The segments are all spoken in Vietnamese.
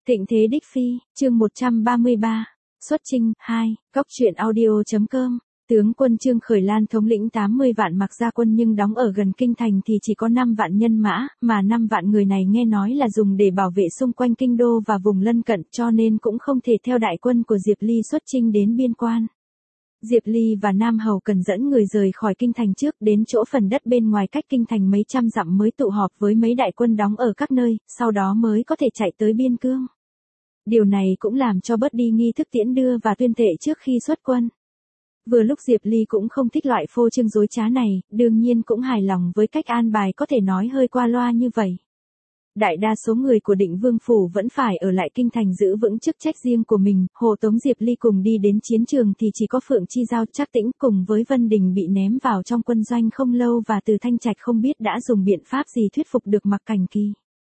Thịnh thế đích phi, chương 133, xuất chinh, 2, góc truyện audio.com. Tướng quân Trương Khởi Lan thống lĩnh 80 vạn mặc gia quân nhưng đóng ở gần kinh thành thì chỉ có 5 vạn nhân mã, mà 5 vạn người này nghe nói là dùng để bảo vệ xung quanh kinh đô và vùng lân cận cho nên cũng không thể theo đại quân của Diệp Ly xuất chinh đến biên quan. Diệp Ly và Nam Hầu cần dẫn người rời khỏi kinh thành trước đến chỗ phần đất bên ngoài cách kinh thành mấy trăm dặm mới tụ họp với mấy đại quân đóng ở các nơi, sau đó mới có thể chạy tới biên cương. Điều này cũng làm cho bớt đi nghi thức tiễn đưa và tuyên thệ trước khi xuất quân. Vừa lúc Diệp Ly cũng không thích loại phô trương dối trá này, đương nhiên cũng hài lòng với cách an bài có thể nói hơi qua loa như vậy. Đại đa số người của Định Vương Phủ vẫn phải ở lại kinh thành giữ vững chức trách riêng của mình, hộ tống Diệp Ly cùng đi đến chiến trường thì chỉ có Phượng Chi Giao Trác Tĩnh cùng với Vân Đình bị ném vào trong quân doanh không lâu và Từ Thanh Trạch không biết đã dùng biện pháp gì thuyết phục được Mặc Cảnh Kỳ.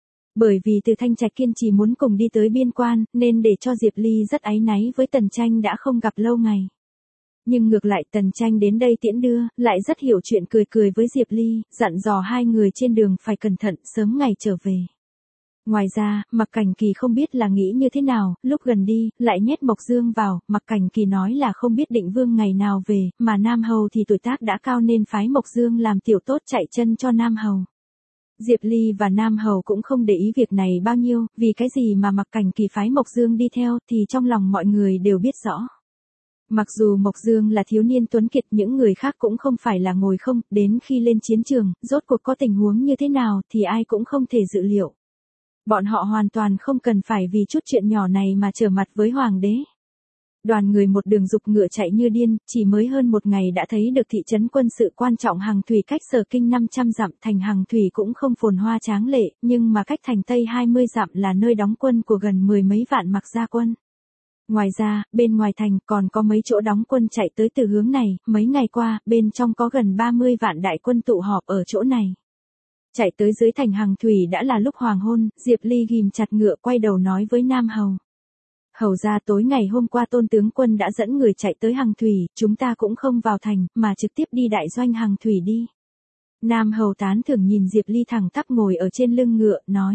Bởi vì Từ Thanh Trạch kiên trì muốn cùng đi tới biên quan, nên để cho Diệp Ly rất áy náy với Tần Tranh đã không gặp lâu ngày. Nhưng ngược lại Tần Tranh đến đây tiễn đưa, lại rất hiểu chuyện cười cười với Diệp Ly, dặn dò hai người trên đường phải cẩn thận sớm ngày trở về. Ngoài ra, Mặc Cảnh Kỳ không biết là nghĩ như thế nào, lúc gần đi, lại nhét Mộc Dương vào, Mặc Cảnh Kỳ nói là không biết Định Vương ngày nào về, mà Nam Hầu thì tuổi tác đã cao nên phái Mộc Dương làm tiểu tốt chạy chân cho Nam Hầu. Diệp Ly và Nam Hầu cũng không để ý việc này bao nhiêu, vì cái gì mà Mặc Cảnh Kỳ phái Mộc Dương đi theo thì trong lòng mọi người đều biết rõ. Mặc dù Mộc Dương là thiếu niên tuấn kiệt những người khác cũng không phải là ngồi không, đến khi lên chiến trường, rốt cuộc có tình huống như thế nào thì ai cũng không thể dự liệu. Bọn họ hoàn toàn không cần phải vì chút chuyện nhỏ này mà trở mặt với Hoàng đế. Đoàn người một đường dục ngựa chạy như điên, chỉ mới hơn một ngày đã thấy được thị trấn quân sự quan trọng Hằng Thủy cách Sở Kinh 500 dặm. Thành Hằng Thủy cũng không phồn hoa tráng lệ, nhưng mà cách thành Tây 20 dặm là nơi đóng quân của gần 10 mấy vạn mặc gia quân. Ngoài ra, bên ngoài thành còn có mấy chỗ đóng quân chạy tới từ hướng này, mấy ngày qua, bên trong có gần 30 vạn đại quân tụ họp ở chỗ này. Chạy tới dưới thành Hằng Thủy đã là lúc hoàng hôn, Diệp Ly ghim chặt ngựa quay đầu nói với Nam Hầu. Hầu ra tối ngày hôm qua Tôn tướng quân đã dẫn người chạy tới Hằng Thủy, chúng ta cũng không vào thành, mà trực tiếp đi đại doanh Hằng Thủy đi. Nam Hầu tán thưởng nhìn Diệp Ly thẳng tắp ngồi ở trên lưng ngựa, nói.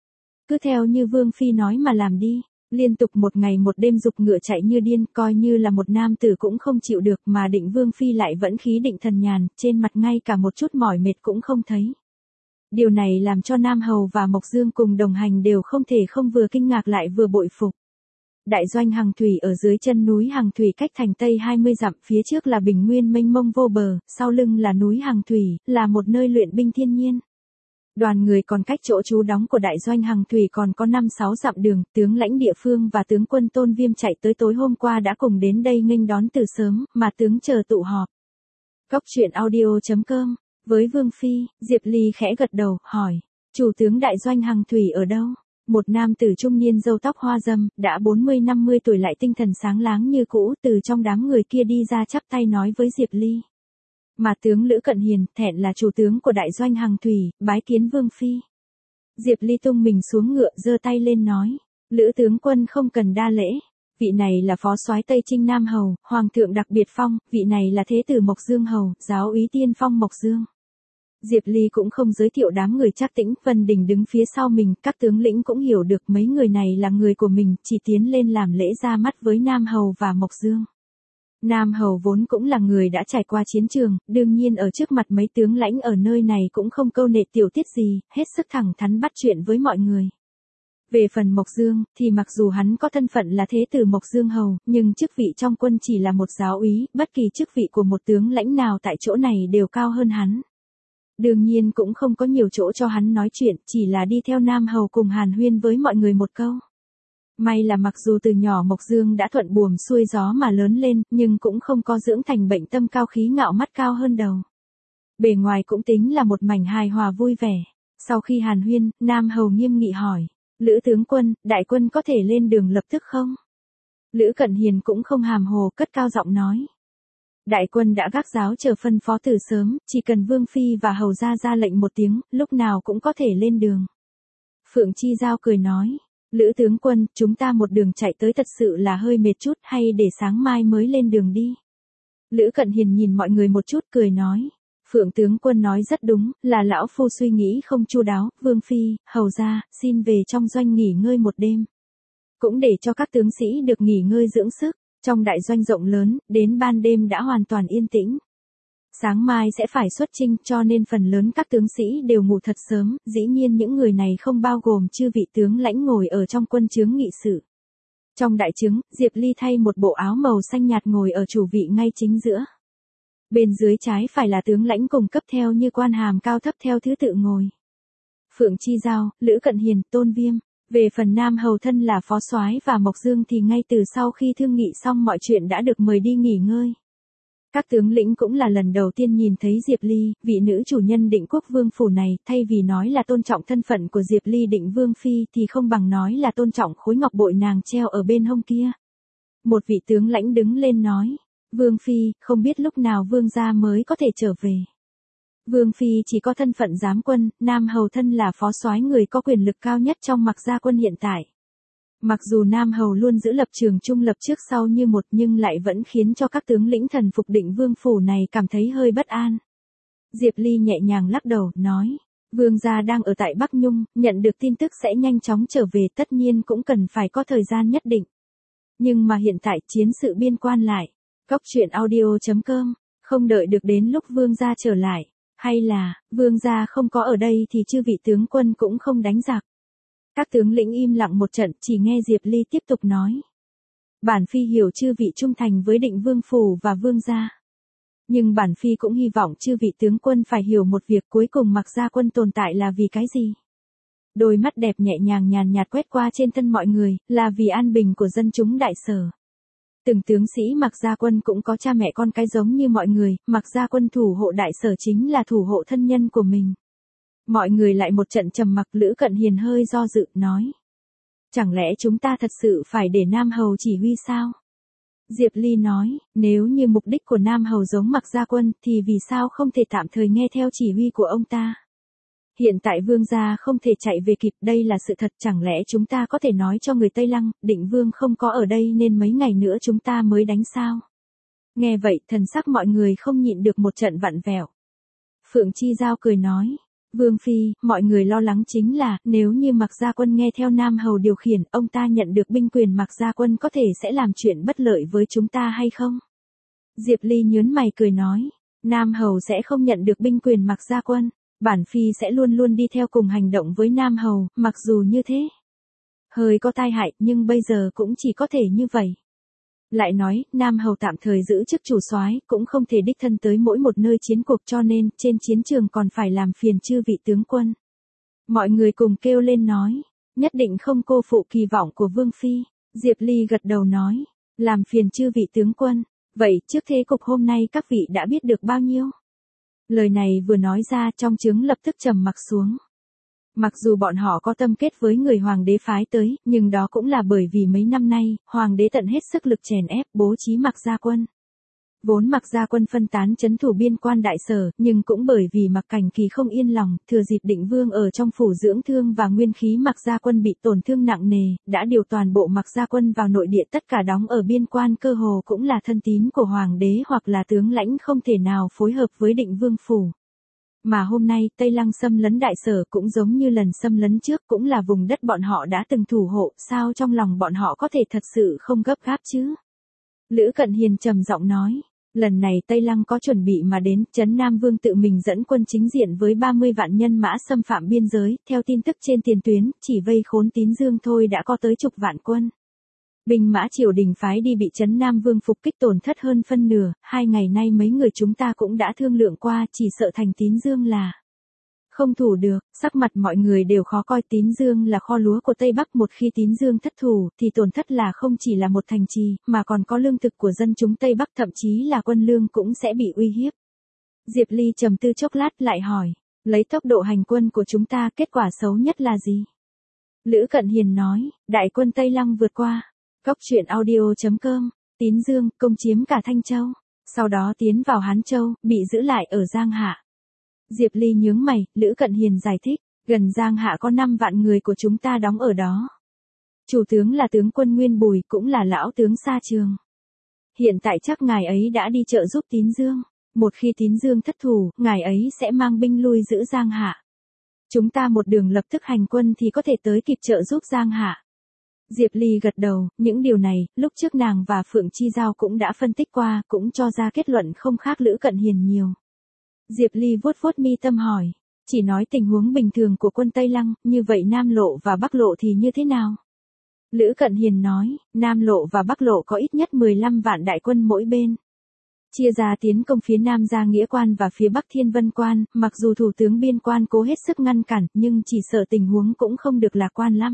Cứ theo như Vương Phi nói mà làm đi. Liên tục một ngày một đêm dục ngựa chạy như điên, coi như là một nam tử cũng không chịu được mà Định Vương Phi lại vẫn khí định thần nhàn, trên mặt ngay cả một chút mỏi mệt cũng không thấy. Điều này làm cho Nam Hầu và Mộc Dương cùng đồng hành đều không thể không vừa kinh ngạc lại vừa bội phục. Đại doanh Hằng Thủy ở dưới chân núi Hằng Thủy cách thành Tây 20 dặm, phía trước là bình nguyên mênh mông vô bờ, sau lưng là núi Hằng Thủy, là một nơi luyện binh thiên nhiên. Đoàn người còn cách chỗ trú đóng của đại doanh Hằng Thủy còn có 5-6 dặm đường, tướng lãnh địa phương và tướng quân Tôn Viêm chạy tới tối hôm qua đã cùng đến đây nghênh đón từ sớm, mà tướng chờ tụ họp. Góc truyện audio.com. Với Vương Phi, Diệp Ly khẽ gật đầu, hỏi, chủ tướng đại doanh Hằng Thủy ở đâu? Một nam tử trung niên râu tóc hoa râm, đã 40-50 tuổi lại tinh thần sáng láng như cũ, từ trong đám người kia đi ra chắp tay nói với Diệp Ly. Mà tướng Lữ Cận Hiền, thẹn là chủ tướng của đại doanh Hằng Thủy, bái kiến Vương Phi. Diệp Ly tung mình xuống ngựa giơ tay lên nói, Lữ tướng quân không cần đa lễ. Vị này là phó soái Tây Trinh Nam Hầu, Hoàng thượng đặc biệt phong, vị này là thế tử Mộc Dương Hầu, giáo úy tiên phong Mộc Dương. Diệp Ly cũng không giới thiệu đám người Trác Tĩnh, Vân Đình đứng phía sau mình, các tướng lĩnh cũng hiểu được mấy người này là người của mình, chỉ tiến lên làm lễ ra mắt với Nam Hầu và Mộc Dương. Nam Hầu vốn cũng là người đã trải qua chiến trường, đương nhiên ở trước mặt mấy tướng lãnh ở nơi này cũng không câu nệ tiểu tiết gì, hết sức thẳng thắn bắt chuyện với mọi người. Về phần Mộc Dương, thì mặc dù hắn có thân phận là thế tử Mộc Dương Hầu, nhưng chức vị trong quân chỉ là một giáo úy, bất kỳ chức vị của một tướng lãnh nào tại chỗ này đều cao hơn hắn. Đương nhiên cũng không có nhiều chỗ cho hắn nói chuyện, chỉ là đi theo Nam Hầu cùng hàn huyên với mọi người một câu. May là mặc dù từ nhỏ Mộc Dương đã thuận buồm xuôi gió mà lớn lên, nhưng cũng không có dưỡng thành bệnh tâm cao khí ngạo mắt cao hơn đầu. Bề ngoài cũng tính là một mảnh hài hòa vui vẻ. Sau khi hàn huyên, Nam Hầu nghiêm nghị hỏi, Lữ tướng quân, đại quân có thể lên đường lập tức không? Lữ Cận Hiền cũng không hàm hồ, cất cao giọng nói. Đại quân đã gác giáo chờ phân phó từ sớm, chỉ cần Vương Phi và Hầu ra lệnh một tiếng, lúc nào cũng có thể lên đường. Phượng Chi Giao cười nói, Lữ tướng quân, chúng ta một đường chạy tới thật sự là hơi mệt chút, hay để sáng mai mới lên đường đi. Lữ Cận Hiền nhìn mọi người một chút cười nói, Phượng tướng quân nói rất đúng, là lão phu suy nghĩ không chu đáo, Vương Phi, Hầu ra, xin về trong doanh nghỉ ngơi một đêm. cũng để cho các tướng sĩ được nghỉ ngơi dưỡng sức. Trong đại doanh rộng lớn, đến ban đêm đã hoàn toàn yên tĩnh. Sáng mai sẽ phải xuất chinh cho nên phần lớn các tướng sĩ đều ngủ thật sớm, dĩ nhiên những người này không bao gồm chư vị tướng lãnh ngồi ở trong quân chướng nghị sự. Trong đại trướng, Diệp Ly thay một bộ áo màu xanh nhạt ngồi ở chủ vị ngay chính giữa. Bên dưới trái phải là tướng lãnh cùng cấp theo như quan hàm cao thấp theo thứ tự ngồi. Phượng Chi Giao, Lữ Cận Hiền, Tôn Viêm. Về phần Nam Hầu thân là phó soái và Mộc Dương thì ngay từ sau khi thương nghị xong mọi chuyện đã được mời đi nghỉ ngơi. Các tướng lĩnh cũng là lần đầu tiên nhìn thấy Diệp Ly, vị nữ chủ nhân Định Quốc Vương phủ này, thay vì nói là tôn trọng thân phận của Diệp Ly Định Vương phi thì không bằng nói là tôn trọng khối ngọc bội nàng treo ở bên hông kia. Một vị tướng lãnh đứng lên nói, Vương phi, không biết lúc nào vương gia mới có thể trở về. Vương phi chỉ có thân phận giám quân, Nam Hầu thân là phó soái người có quyền lực cao nhất trong Mạc Gia quân hiện tại. Mặc dù Nam Hầu luôn giữ lập trường trung lập trước sau như một nhưng lại vẫn khiến cho các tướng lĩnh thần phục Định Vương phủ này cảm thấy hơi bất an. Diệp Ly nhẹ nhàng lắc đầu, nói, vương gia đang ở tại Bắc Nhung, nhận được tin tức sẽ nhanh chóng trở về, tất nhiên cũng cần phải có thời gian nhất định. Nhưng mà hiện tại chiến sự biên quan lại. Cóc truyện audio.com, không đợi được đến lúc vương gia trở lại. Hay là, vương gia không có ở đây thì chư vị tướng quân cũng không đánh giặc. Các tướng lĩnh im lặng một trận, chỉ nghe Diệp Ly tiếp tục nói. Bản phi hiểu chư vị trung thành với Định Vương phủ và vương gia. Nhưng bản phi cũng hy vọng chư vị tướng quân phải hiểu một việc, cuối cùng Mạc Gia quân tồn tại là vì cái gì. Đôi mắt đẹp nhẹ nhàng nhàn nhạt quét qua trên thân mọi người, là vì an bình của dân chúng Đại Sở. Từng tướng sĩ Mạc Gia quân cũng có cha mẹ con cái giống như mọi người, Mạc Gia quân thủ hộ Đại Sở chính là thủ hộ thân nhân của mình. Mọi người lại một trận trầm mặc. Lữ Cận Hiền hơi do dự, nói. Chẳng lẽ chúng ta thật sự phải để Nam Hầu chỉ huy sao? Diệp Ly nói, nếu như mục đích của Nam Hầu giống Mạc Gia quân thì vì sao không thể tạm thời nghe theo chỉ huy của ông ta? Hiện tại vương gia không thể chạy về kịp, đây là sự thật, chẳng lẽ chúng ta có thể nói cho người Tây Lăng, Định Vương không có ở đây nên mấy ngày nữa chúng ta mới đánh sao? Nghe vậy, thần sắc mọi người không nhịn được một trận vặn vẹo. Phượng Chi Giao cười nói, Vương phi, mọi người lo lắng chính là, nếu như Mạc Gia quân nghe theo Nam Hầu điều khiển, ông ta nhận được binh quyền, Mạc Gia quân có thể sẽ làm chuyện bất lợi với chúng ta hay không? Diệp Ly nhớn mày cười nói, Nam Hầu sẽ không nhận được binh quyền Mạc Gia quân. Bản phi sẽ luôn luôn đi theo cùng hành động với Nam Hầu, mặc dù như thế hơi có tai hại, nhưng bây giờ cũng chỉ có thể như vậy. Lại nói, Nam Hầu tạm thời giữ chức chủ soái, cũng không thể đích thân tới mỗi một nơi chiến cuộc, cho nên trên chiến trường còn phải làm phiền chư vị tướng quân. Mọi người cùng kêu lên nói, nhất định không cô phụ kỳ vọng của Vương phi. Diệp Ly gật đầu nói, làm phiền chư vị tướng quân. Vậy trước thế cục hôm nay các vị đã biết được bao nhiêu? Lời này vừa nói ra, trong trướng lập tức trầm mặc xuống. Mặc dù bọn họ có tâm kết với người hoàng đế phái tới, nhưng đó cũng là bởi vì mấy năm nay, hoàng đế tận hết sức lực chèn ép, bố trí Mạc Gia quân. Vốn Mạc Gia quân phân tán trấn thủ biên quan Đại Sở, nhưng cũng bởi vì Mạc Cảnh Kỳ không yên lòng, thừa dịp Định Vương ở trong phủ dưỡng thương và nguyên khí Mạc Gia quân bị tổn thương nặng nề, đã điều toàn bộ Mạc Gia quân vào nội địa, tất cả đóng ở biên quan, cơ hồ cũng là thân tín của hoàng đế hoặc là tướng lãnh, không thể nào phối hợp với Định Vương phủ. Mà hôm nay, Tây Lăng xâm lấn Đại Sở cũng giống như lần xâm lấn trước, cũng là vùng đất bọn họ đã từng thủ hộ, sao trong lòng bọn họ có thể thật sự không gấp gáp chứ? Lữ Cận Hiền trầm giọng nói, lần này Tây Lăng có chuẩn bị mà đến, Trấn Nam Vương tự mình dẫn quân chính diện với 30 vạn nhân mã xâm phạm biên giới, theo tin tức trên tiền tuyến, chỉ vây khốn Tín Dương thôi đã có tới chục vạn quân. Binh mã triều đình phái đi bị Trấn Nam Vương phục kích tổn thất hơn phân nửa, 2 ngày nay mấy người chúng ta cũng đã thương lượng qua, chỉ sợ thành Tín Dương là không thủ được. Sắc mặt mọi người đều khó coi. Tín Dương là kho lúa của Tây Bắc, một khi Tín Dương thất thủ thì tổn thất là không chỉ là một thành trì, mà còn có lương thực của dân chúng Tây Bắc, thậm chí là quân lương cũng sẽ bị uy hiếp. Diệp Ly trầm tư chốc lát lại hỏi, lấy tốc độ hành quân của chúng ta, kết quả xấu nhất là gì? Lữ Cận Hiền nói, đại quân Tây Lăng vượt qua Cóc truyện audio.com, Tín Dương, công chiếm cả Thanh Châu, sau đó tiến vào Hán Châu, bị giữ lại ở Giang Hạ. Diệp Ly nhướng mày, Lữ Cận Hiền giải thích, gần Giang Hạ có 5 vạn người của chúng ta đóng ở đó. Chủ tướng là tướng quân Nguyên Bùi, cũng là lão tướng Sa Trường. Hiện tại chắc ngài ấy đã đi trợ giúp Tín Dương. Một khi Tín Dương thất thủ, ngài ấy sẽ mang binh lui giữ Giang Hạ. Chúng ta một đường lập tức hành quân thì có thể tới kịp trợ giúp Giang Hạ. Diệp Ly gật đầu, những điều này, lúc trước nàng và Phượng Chi Giao cũng đã phân tích qua, cũng cho ra kết luận không khác Lữ Cận Hiền nhiều. Diệp Ly vuốt vuốt mi tâm hỏi, chỉ nói tình huống bình thường của quân Tây Lăng, như vậy Nam Lộ và Bắc Lộ thì như thế nào? Lữ Cận Hiền nói, Nam Lộ và Bắc Lộ có ít nhất 15 vạn đại quân mỗi bên. Chia ra tiến công phía Nam Gia Nghĩa Quan và phía Bắc Thiên Vân Quan, mặc dù thủ tướng biên quan cố hết sức ngăn cản, nhưng chỉ sợ tình huống cũng không được lạc quan lắm.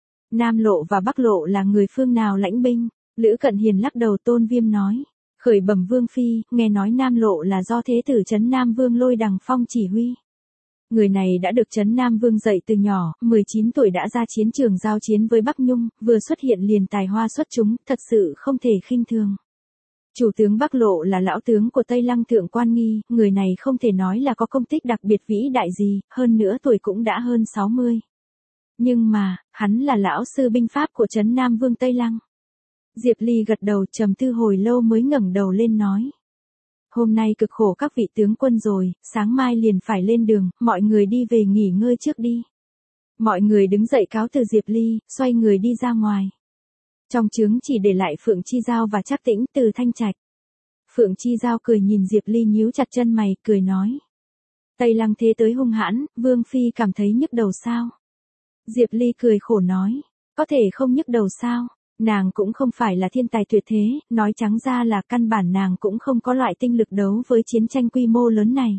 Nam Lộ và Bắc Lộ là người phương nào lãnh binh? Lữ Cận Hiền lắc đầu. Tôn Viêm nói, khởi bẩm Vương Phi, nghe nói Nam Lộ là do Thế tử Trấn Nam Vương Lôi Đằng Phong chỉ huy. Người này đã được Trấn Nam Vương dạy từ nhỏ, 19 tuổi đã ra chiến trường giao chiến với Bắc Nhung, vừa xuất hiện liền tài hoa xuất chúng, thật sự không thể khinh thường. Chủ tướng Bắc Lộ là lão tướng của Tây Lăng Thượng Quan Nghi, người này không thể nói là có công tích đặc biệt vĩ đại gì, hơn nữa tuổi cũng đã hơn 60. Nhưng mà, hắn là lão sư binh pháp của Trấn Nam Vương Tây Lăng. Diệp Ly gật đầu trầm tư hồi lâu mới ngẩng đầu lên nói. Hôm nay cực khổ các vị tướng quân rồi, sáng mai liền phải lên đường, mọi người đi về nghỉ ngơi trước đi. Mọi người đứng dậy cáo từ Diệp Ly, xoay người đi ra ngoài. Trong trướng chỉ để lại Phượng Chi Giao và Trác Tĩnh Từ Thanh Trạch. Phượng Chi Giao cười nhìn Diệp Ly nhíu chặt chân mày, cười nói. Tây Lăng thế tới hung hãn, Vương Phi cảm thấy nhức đầu sao? Diệp Ly cười khổ nói, có thể không nhức đầu sao? Nàng cũng không phải là thiên tài tuyệt thế, nói trắng ra là căn bản nàng cũng không có loại tinh lực đấu với chiến tranh quy mô lớn này.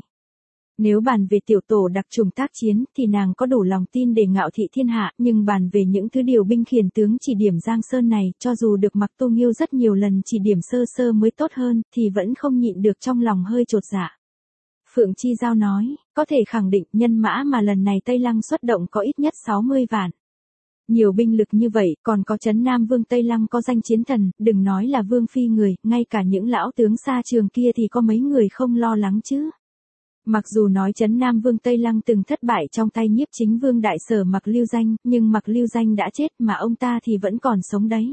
Nếu bàn về tiểu tổ đặc trùng tác chiến thì nàng có đủ lòng tin để ngạo thị thiên hạ, nhưng bàn về những thứ điều binh khiển tướng chỉ điểm Giang Sơn này, cho dù được Mặc Tu Nghiêu rất nhiều lần chỉ điểm sơ sơ mới tốt hơn, thì vẫn không nhịn được trong lòng hơi chột dạ. Phượng Chi Giao nói, có thể khẳng định nhân mã mà lần này Tây Lăng xuất động có ít nhất 60 vạn. Nhiều binh lực như vậy, còn có Trấn Nam Vương Tây Lăng có danh chiến thần, đừng nói là Vương Phi người, ngay cả những lão tướng xa trường kia thì có mấy người không lo lắng chứ. Mặc dù nói Trấn Nam Vương Tây Lăng từng thất bại trong tay Nhiếp Chính Vương Đại Sở Mặc Lưu Danh, nhưng Mặc Lưu Danh đã chết mà ông ta thì vẫn còn sống đấy.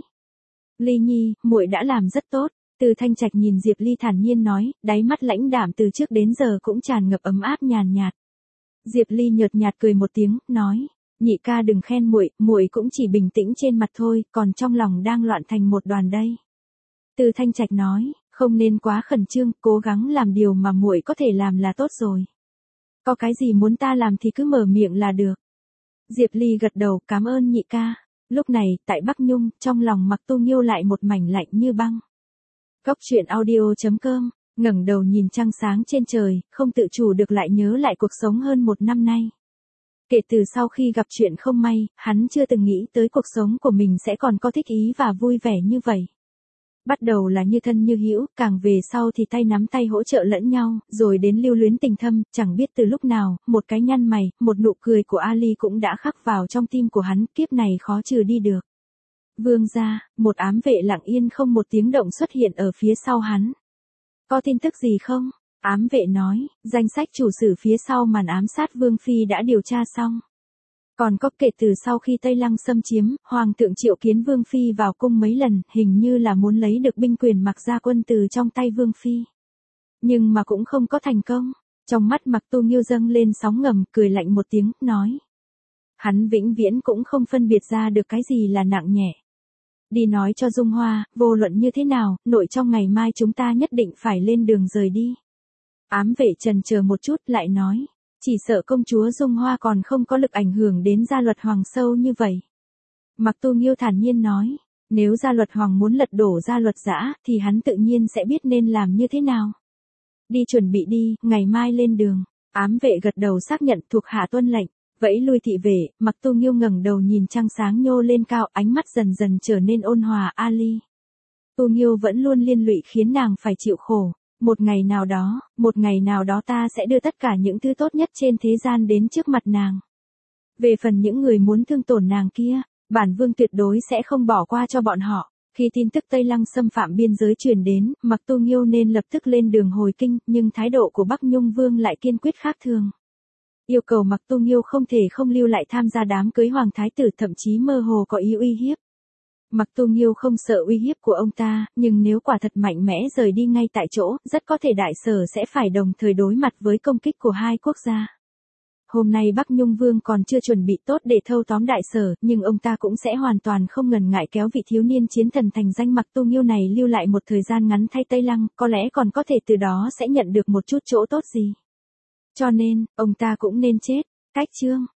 Ly Nhi, muội đã làm rất tốt. Từ Thanh Trạch nhìn Diệp Ly thản nhiên nói, đáy mắt lãnh đạm từ trước đến giờ cũng tràn ngập ấm áp nhàn nhạt. Diệp Ly nhợt nhạt cười một tiếng, nói, nhị ca đừng khen muội, muội cũng chỉ bình tĩnh trên mặt thôi, còn trong lòng đang loạn thành một đoàn đây. Từ Thanh Trạch nói, không nên quá khẩn trương, cố gắng làm điều mà muội có thể làm là tốt rồi. Có cái gì muốn ta làm thì cứ mở miệng là được. Diệp Ly gật đầu, cảm ơn nhị ca. Lúc này, tại Bắc Nhung, trong lòng Mặc Tu Nghiêu lại một mảnh lạnh như băng. Góc truyện audio.com, ngẩng đầu nhìn trăng sáng trên trời, không tự chủ được lại nhớ lại cuộc sống hơn một năm nay. Kể từ sau khi gặp chuyện không may, hắn chưa từng nghĩ tới cuộc sống của mình sẽ còn có thích ý và vui vẻ như vậy. Bắt đầu là như thân như hữu, càng về sau thì tay nắm tay hỗ trợ lẫn nhau, rồi đến lưu luyến tình thâm, chẳng biết từ lúc nào, một cái nhăn mày, một nụ cười của Ali cũng đã khắc vào trong tim của hắn, kiếp này khó trừ đi được. Vương gia, một ám vệ lặng yên không một tiếng động xuất hiện ở phía sau hắn. Có tin tức gì không? Ám vệ nói, danh sách chủ sử phía sau màn ám sát Vương Phi đã điều tra xong. Còn có kể từ sau khi Tây Lăng xâm chiếm, Hoàng thượng triệu kiến Vương Phi vào cung mấy lần, hình như là muốn lấy được binh quyền Mặc gia quân từ trong tay Vương Phi. Nhưng mà cũng không có thành công. Trong mắt Mặc Tu Nghiêu dâng lên sóng ngầm, cười lạnh một tiếng, nói. Hắn vĩnh viễn cũng không phân biệt ra được cái gì là nặng nhẹ. Đi nói cho Dung Hoa, vô luận như thế nào, nội trong ngày mai chúng ta nhất định phải lên đường rời đi. Ám vệ trần chờ một chút lại nói, chỉ sợ công chúa Dung Hoa còn không có lực ảnh hưởng đến gia luật hoàng sâu như vậy. Mặc Tu Nghiêu thản nhiên nói, nếu gia luật hoàng muốn lật đổ gia luật dã, thì hắn tự nhiên sẽ biết nên làm như thế nào. Đi chuẩn bị đi, ngày mai lên đường. Ám vệ gật đầu xác nhận thuộc hạ tuân lệnh. Vẫy lui thị vệ, Mặc Tu Nghiêu ngẩng đầu nhìn trăng sáng nhô lên cao, ánh mắt dần dần trở nên ôn hòa. Ali. Tu Nghiêu vẫn luôn liên lụy khiến nàng phải chịu khổ. Một ngày nào đó ta sẽ đưa tất cả những thứ tốt nhất trên thế gian đến trước mặt nàng. Về phần những người muốn thương tổn nàng kia, bản vương tuyệt đối sẽ không bỏ qua cho bọn họ. Khi tin tức Tây Lăng xâm phạm biên giới truyền đến, Mặc Tu Nghiêu nên lập tức lên đường hồi kinh, nhưng thái độ của Bắc Nhung Vương lại kiên quyết khác thường. Yêu cầu Mặc Tu Nghiêu không thể không lưu lại tham gia đám cưới hoàng thái tử, thậm chí mơ hồ có ý uy hiếp. Mặc Tu Nghiêu không sợ uy hiếp của ông ta, nhưng nếu quả thật mạnh mẽ rời đi ngay tại chỗ, rất có thể Đại Sở sẽ phải đồng thời đối mặt với công kích của hai quốc gia. Hôm nay Bắc Nhung Vương còn chưa chuẩn bị tốt để thâu tóm đại sở, nhưng ông ta cũng sẽ hoàn toàn không ngần ngại kéo vị thiếu niên chiến thần thành danh Mặc Tu Nghiêu này lưu lại một thời gian ngắn thay Tây Lăng, có lẽ còn có thể từ đó sẽ nhận được một chút chỗ tốt gì. Cho nên, ông ta cũng nên chết. Cách chương